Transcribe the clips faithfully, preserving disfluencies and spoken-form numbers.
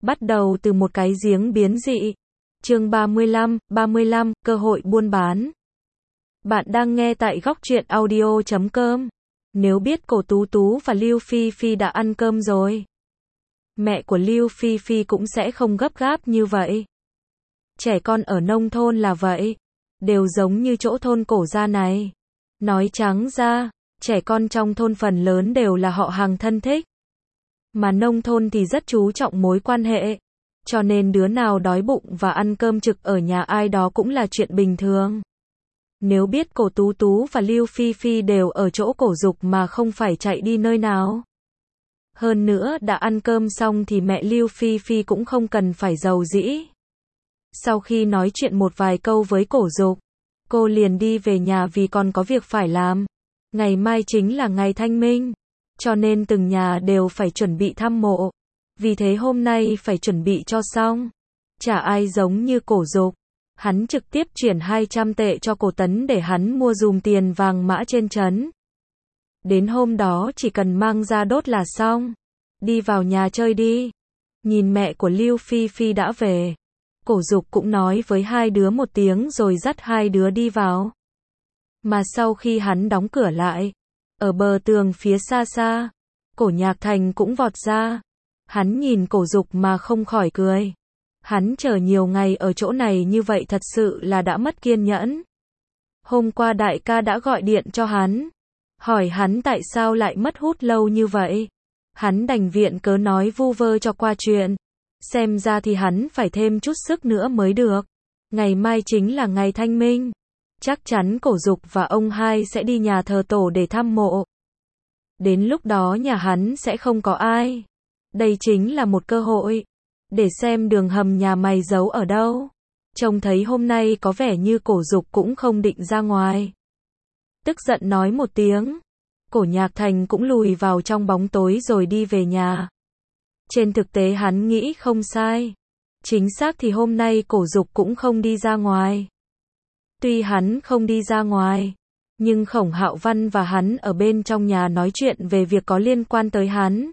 Bắt đầu từ một cái giếng biến dị. Chương ba mươi lăm, ba mươi lăm, cơ hội buôn bán. Bạn đang nghe tại góc truyện audio chấm com. Nếu biết Cổ Tú Tú và Lưu Phi Phi đã ăn cơm rồi, mẹ của Lưu Phi Phi cũng sẽ không gấp gáp như vậy. Trẻ con ở nông thôn là vậy, đều giống như chỗ thôn Cổ gia này. Nói trắng ra, trẻ con trong thôn phần lớn đều là họ hàng thân thích. Mà nông thôn thì rất chú trọng mối quan hệ, cho nên đứa nào đói bụng và ăn cơm trực ở nhà ai đó cũng là chuyện bình thường. Nếu biết Cổ Tú Tú và Lưu Phi Phi đều ở chỗ Cổ Dục mà không phải chạy đi nơi nào. Hơn nữa đã ăn cơm xong thì mẹ Lưu Phi Phi cũng không cần phải giàu dĩ. Sau khi nói chuyện một vài câu với Cổ Dục, cô liền đi về nhà vì còn có việc phải làm. Ngày mai chính là ngày Thanh Minh, cho nên từng nhà đều phải chuẩn bị thăm mộ. Vì thế hôm nay phải chuẩn bị cho xong. Chả ai giống như Cổ Dục. Hắn trực tiếp chuyển hai trăm tệ cho Cổ Tấn để hắn mua dùm tiền vàng mã trên trấn. Đến hôm đó chỉ cần mang ra đốt là xong. Đi vào nhà chơi đi. Nhìn mẹ của Lưu Phi Phi đã về, Cổ Dục cũng nói với hai đứa một tiếng rồi dắt hai đứa đi vào. Mà sau khi hắn đóng cửa lại, ở bờ tường phía xa xa, Cổ Nhạc Thành cũng vọt ra. Hắn nhìn Cổ Dục mà không khỏi cười. Hắn chờ nhiều ngày ở chỗ này như vậy thật sự là đã mất kiên nhẫn. Hôm qua đại ca đã gọi điện cho hắn, hỏi hắn tại sao lại mất hút lâu như vậy. Hắn đành viện cớ nói vu vơ cho qua chuyện. Xem ra thì hắn phải thêm chút sức nữa mới được. Ngày mai chính là ngày Thanh Minh. Chắc chắn Cổ Dục và ông hai sẽ đi nhà thờ tổ để thăm mộ. Đến lúc đó nhà hắn sẽ không có ai. Đây chính là một cơ hội để xem đường hầm nhà mày giấu ở đâu. Trông thấy hôm nay có vẻ như Cổ Dục cũng không định ra ngoài. Tức giận nói một tiếng, Cổ Nhạc Thành cũng lùi vào trong bóng tối rồi đi về nhà. Trên thực tế hắn nghĩ không sai. Chính xác thì hôm nay Cổ Dục cũng không đi ra ngoài. Tuy hắn không đi ra ngoài, nhưng Khổng Hạo Văn và hắn ở bên trong nhà nói chuyện về việc có liên quan tới hắn.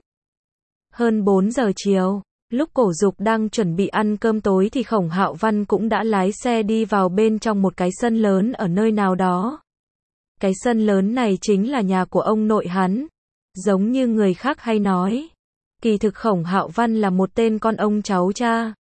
Hơn bốn giờ chiều, lúc Cổ Dục đang chuẩn bị ăn cơm tối thì Khổng Hạo Văn cũng đã lái xe đi vào bên trong một cái sân lớn ở nơi nào đó. Cái sân lớn này chính là nhà của ông nội hắn. Giống như người khác hay nói, kỳ thực Khổng Hạo Văn là một tên con ông cháu cha.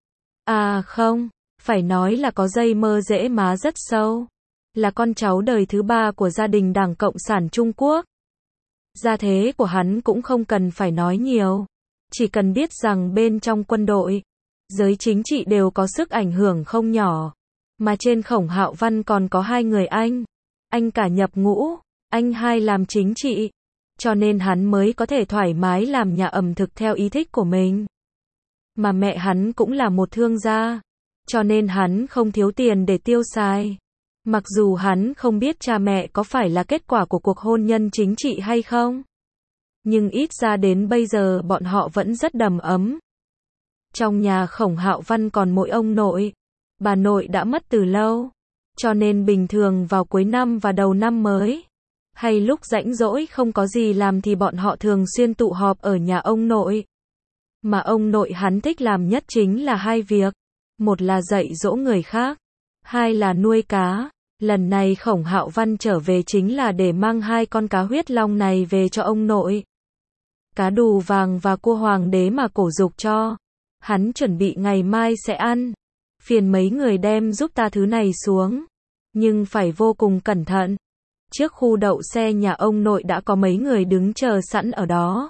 À không, phải nói là có dây mơ rễ má rất sâu. Là con cháu đời thứ ba của gia đình Đảng Cộng sản Trung Quốc. Gia thế của hắn cũng không cần phải nói nhiều. Chỉ cần biết rằng bên trong quân đội, giới chính trị đều có sức ảnh hưởng không nhỏ. Mà trên Khổng Hạo Văn còn có hai người anh. Anh cả nhập ngũ, anh hai làm chính trị. Cho nên hắn mới có thể thoải mái làm nhà ẩm thực theo ý thích của mình. Mà mẹ hắn cũng là một thương gia. Cho nên hắn không thiếu tiền để tiêu xài. Mặc dù hắn không biết cha mẹ có phải là kết quả của cuộc hôn nhân chính trị hay không. Nhưng ít ra đến bây giờ bọn họ vẫn rất đầm ấm. Trong nhà Khổng Hạo Văn còn mỗi ông nội. Bà nội đã mất từ lâu. Cho nên bình thường vào cuối năm và đầu năm mới, hay lúc rảnh rỗi không có gì làm thì bọn họ thường xuyên tụ họp ở nhà ông nội. Mà ông nội hắn thích làm nhất chính là hai việc. Một là dạy dỗ người khác. Hai là nuôi cá. Lần này Khổng Hạo Văn trở về chính là để mang hai con cá huyết long này về cho ông nội. Cá đù vàng và cua hoàng đế mà Cổ Dục cho. Hắn chuẩn bị ngày mai sẽ ăn. Phiền mấy người đem giúp ta thứ này xuống. Nhưng phải vô cùng cẩn thận. Trước khu đậu xe nhà ông nội đã có mấy người đứng chờ sẵn ở đó.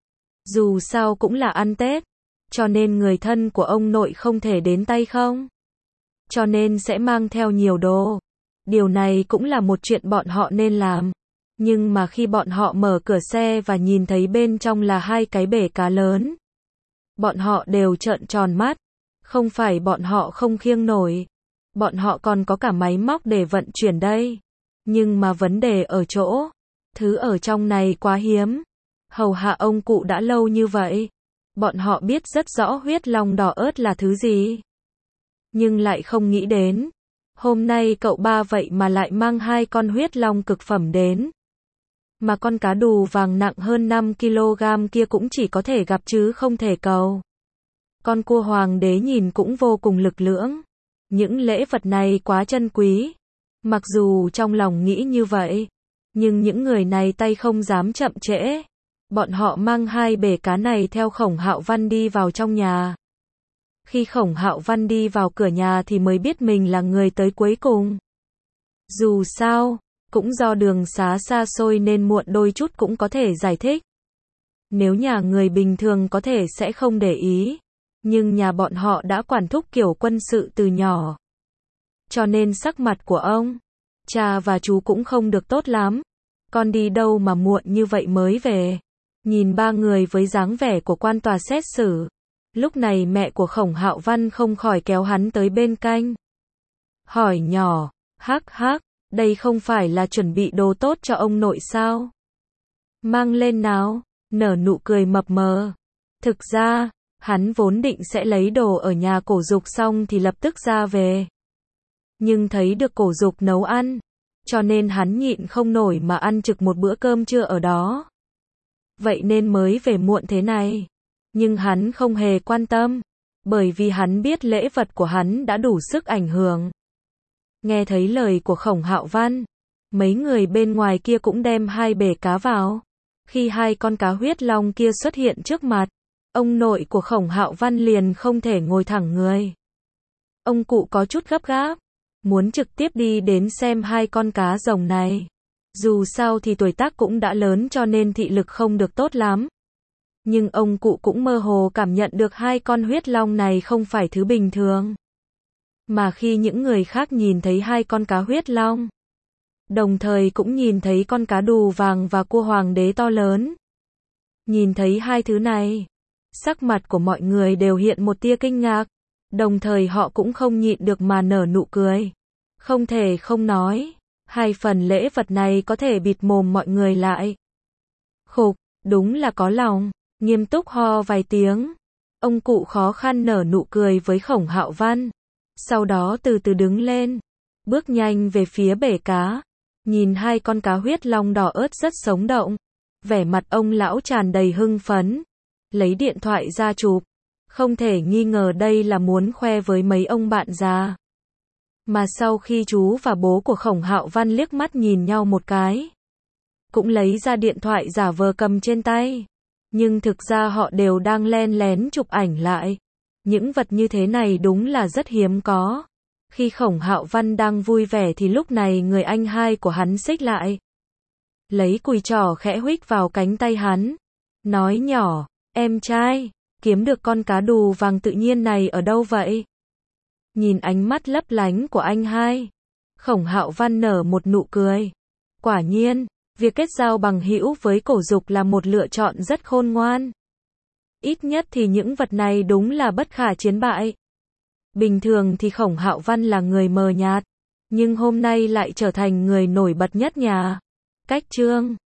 Dù sao cũng là ăn Tết. Cho nên người thân của ông nội không thể đến tay không. Cho nên sẽ mang theo nhiều đồ. Điều này cũng là một chuyện bọn họ nên làm. Nhưng mà khi bọn họ mở cửa xe và nhìn thấy bên trong là hai cái bể cá lớn, bọn họ đều trợn tròn mắt. Không phải bọn họ không khiêng nổi. Bọn họ còn có cả máy móc để vận chuyển đây. Nhưng mà vấn đề ở chỗ, thứ ở trong này quá hiếm. Hầu hạ ông cụ đã lâu như vậy. Bọn họ biết rất rõ huyết long đỏ ớt là thứ gì. Nhưng lại không nghĩ đến. Hôm nay cậu ba vậy mà lại mang hai con huyết long cực phẩm đến. Mà con cá đù vàng nặng hơn năm ki lô gam kia cũng chỉ có thể gặp chứ không thể cầu. Con cua hoàng đế nhìn cũng vô cùng lực lưỡng. Những lễ vật này quá chân quý. Mặc dù trong lòng nghĩ như vậy, nhưng những người này tay không dám chậm trễ. Bọn họ mang hai bể cá này theo Khổng Hạo Văn đi vào trong nhà. Khi Khổng Hạo Văn đi vào cửa nhà thì mới biết mình là người tới cuối cùng. Dù sao, cũng do đường xá xa xôi nên muộn đôi chút cũng có thể giải thích. Nếu nhà người bình thường có thể sẽ không để ý, nhưng nhà bọn họ đã quản thúc kiểu quân sự từ nhỏ. Cho nên sắc mặt của ông, cha và chú cũng không được tốt lắm. Con đi đâu mà muộn như vậy mới về? Nhìn ba người với dáng vẻ của quan tòa xét xử. Lúc này mẹ của Khổng Hạo Văn không khỏi kéo hắn tới bên cạnh. Hỏi nhỏ, hắc hắc, đây không phải là chuẩn bị đồ tốt cho ông nội sao? Mang lên nào, nở nụ cười mập mờ. Thực ra, hắn vốn định sẽ lấy đồ ở nhà Cổ Dục xong thì lập tức ra về. Nhưng thấy được Cổ Dục nấu ăn, cho nên hắn nhịn không nổi mà ăn trực một bữa cơm trưa ở đó. Vậy nên mới về muộn thế này. Nhưng hắn không hề quan tâm, bởi vì hắn biết lễ vật của hắn đã đủ sức ảnh hưởng. Nghe thấy lời của Khổng Hạo Văn, mấy người bên ngoài kia cũng đem hai bể cá vào. Khi hai con cá huyết long kia xuất hiện trước mặt, ông nội của Khổng Hạo Văn liền không thể ngồi thẳng người. Ông cụ có chút gấp gáp, muốn trực tiếp đi đến xem hai con cá rồng này. Dù sao thì tuổi tác cũng đã lớn cho nên thị lực không được tốt lắm. Nhưng ông cụ cũng mơ hồ cảm nhận được hai con huyết long này không phải thứ bình thường. Mà khi những người khác nhìn thấy hai con cá huyết long, đồng thời cũng nhìn thấy con cá đù vàng và cua hoàng đế to lớn. Nhìn thấy hai thứ này, sắc mặt của mọi người đều hiện một tia kinh ngạc, đồng thời họ cũng không nhịn được mà nở nụ cười. Không thể không nói, hai phần lễ vật này có thể bịt mồm mọi người lại. Khục, đúng là có lòng, nghiêm túc ho vài tiếng. Ông cụ khó khăn nở nụ cười với Khổng Hạo Văn, sau đó từ từ đứng lên, bước nhanh về phía bể cá. Nhìn hai con cá huyết long đỏ ớt rất sống động, vẻ mặt ông lão tràn đầy hưng phấn, lấy điện thoại ra chụp, không thể nghi ngờ đây là muốn khoe với mấy ông bạn già. Mà sau khi chú và bố của Khổng Hạo Văn liếc mắt nhìn nhau một cái, cũng lấy ra điện thoại giả vờ cầm trên tay, nhưng thực ra họ đều đang len lén chụp ảnh lại. Những vật như thế này đúng là rất hiếm có. Khi Khổng Hạo Văn đang vui vẻ thì lúc này người anh hai của hắn xích lại, lấy cùi trỏ khẽ huých vào cánh tay hắn, nói nhỏ, em trai, kiếm được con cá đù vàng tự nhiên này ở đâu vậy? Nhìn ánh mắt lấp lánh của anh hai, Khổng Hạo Văn nở một nụ cười. Quả nhiên, việc kết giao bằng hữu với Cổ Dục là một lựa chọn rất khôn ngoan. Ít nhất thì những vật này đúng là bất khả chiến bại. Bình thường thì Khổng Hạo Văn là người mờ nhạt, nhưng hôm nay lại trở thành người nổi bật nhất nhà. Cách chương